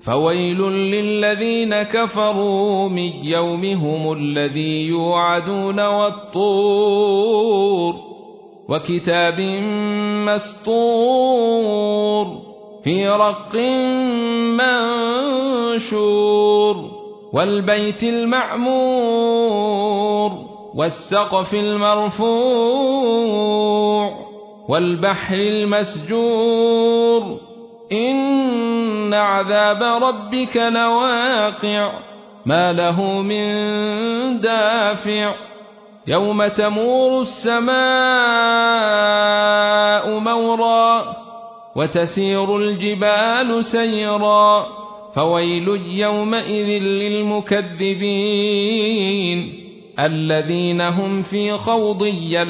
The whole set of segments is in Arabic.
فويل للذين كفروا من يومهم الذي يوعدون والطور وكتاب مسطور في رق منشور والبيت المعمور والسقف المرفوع والبحر المسجور إن عذاب ربك لواقع ما له من دافع يوم تمور السماء مورا وتسير الجبال سيرا فويل يومئذ للمكذبين الذين هم في خوض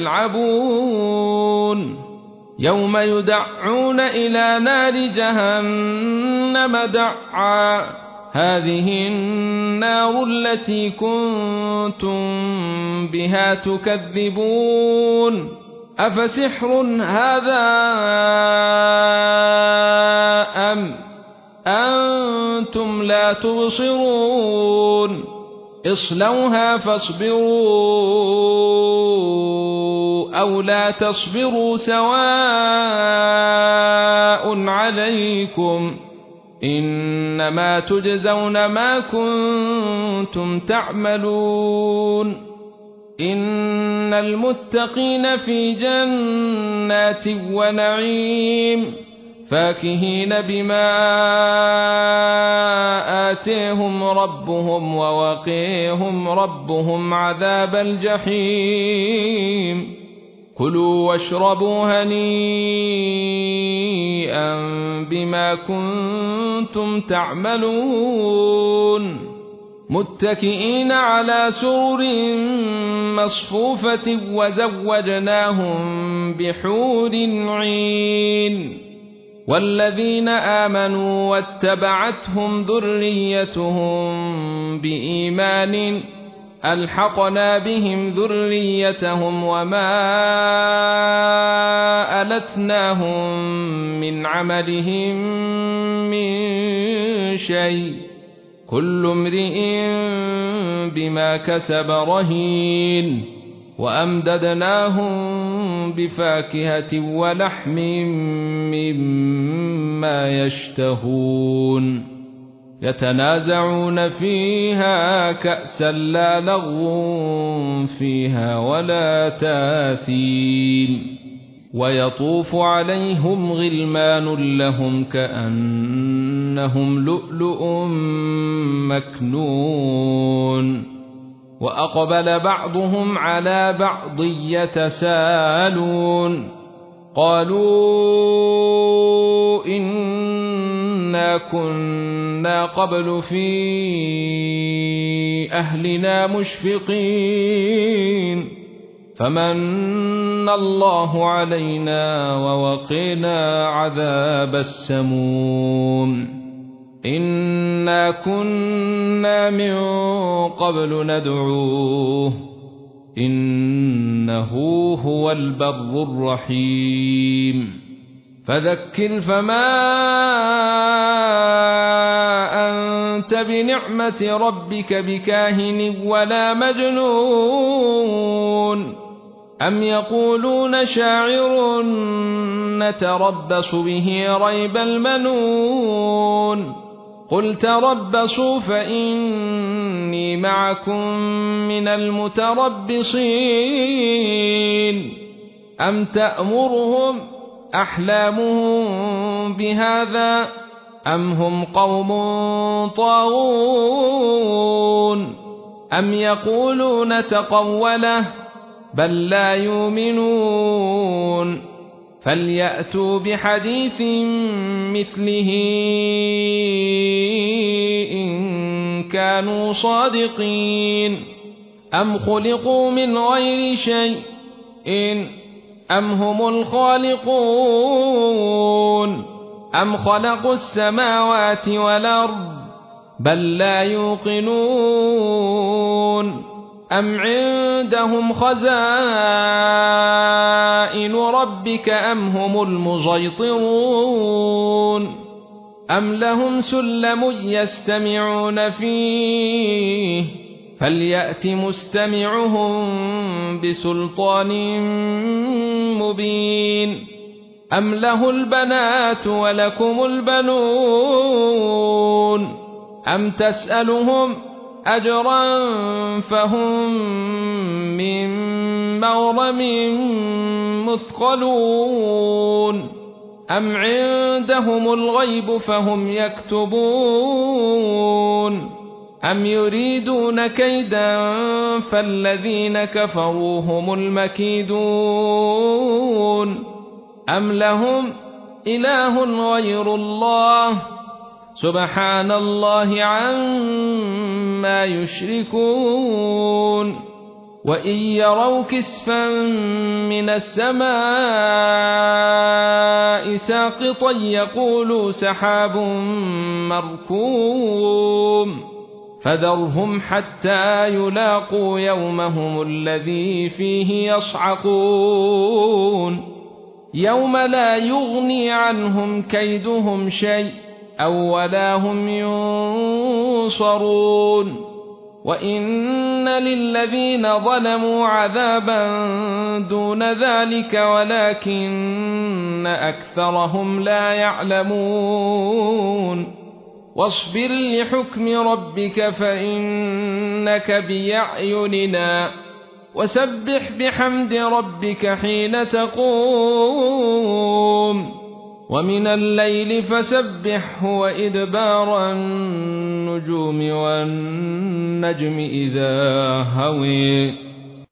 يلعبون يوم يدعون إلى نار جهنم دعا هذه النار التي كنتم بها تكذبون أفسحر هذا أم أنتم لا تبصرون اصلوها فاصبروا أو لا تصبروا سواء عليكم إنما تجزون ما كنتم تعملون إن المتقين في جنات ونعيم فاكهين بما آتيهم ربهم ووقيهم ربهم عذاب الجحيم كلوا واشربوا هنيئا بما كنتم تعملون متكئين على سرر مصفوفة وزوجناهم بحور عين والذين آمنوا واتبعتهم ذريتهم بإيمان ألحقنا بهم ذريتهم وما ألتناهم من عملهم من شيء كل امرئ بما كسب رهين وأمددناهم بفاكهة ولحم مما يشتهون يتنازعون فيها كأسا لا لغو فيها ولا تاثيم ويطوف عليهم غلمان لهم كأنهم لؤلؤ مكنون وأقبل بعضهم على بعض يتساءلون قالوا إنا كنا قبل في أهلنا مشفقين فمن الله علينا ووقنا عذاب السموم إنا كنا من قبل ندعوه إنه هو البر الرحيم فذكر فما أنت بنعمة ربك بكاهن ولا مجنون أم يقولون شاعر نتربص به ريب المنون قل تربصوا فإني معكم من المتربصين أم تأمرهم أحلامهم بهذا أم هم قوم طاغون أم يقولون تقوله بل لا يؤمنون فليأتوا بحديث مثله إن كانوا صادقين أم خلقوا من غير شيء أم هم الخالقون أم خلقوا السماوات والأرض بل لا يوقنون أم عندهم خزائن ربك أم هم المسيطرون أم لهم سلم يستمعون فيه فليأت مستمعهم بسلطان مبين أم له البنات ولكم البنون أم تسألهم أجرا فهم من مغرم مثقلون أم عندهم الغيب فهم يكتبون أم يريدون كيدا فالذين كفروا هم المكيدون أم لهم إله غير الله سبحان الله عما يشركون وإن يروا كسفا من السماء ساقطا يقولوا سحاب مركوم فذرهم حتى يلاقوا يومهم الذي فيه يصعقون يوم لا يغني عنهم كيدهم شيء أو ولا هم ينصرون وإن للذين ظلموا عذابا دون ذلك ولكن أكثرهم لا يعلمون واصبر لحكم ربك فإنك بأعيننا وسبح بحمد ربك حين تقوم ومن الليل فسبحه وإدبار النجوم والنجم إذا هوي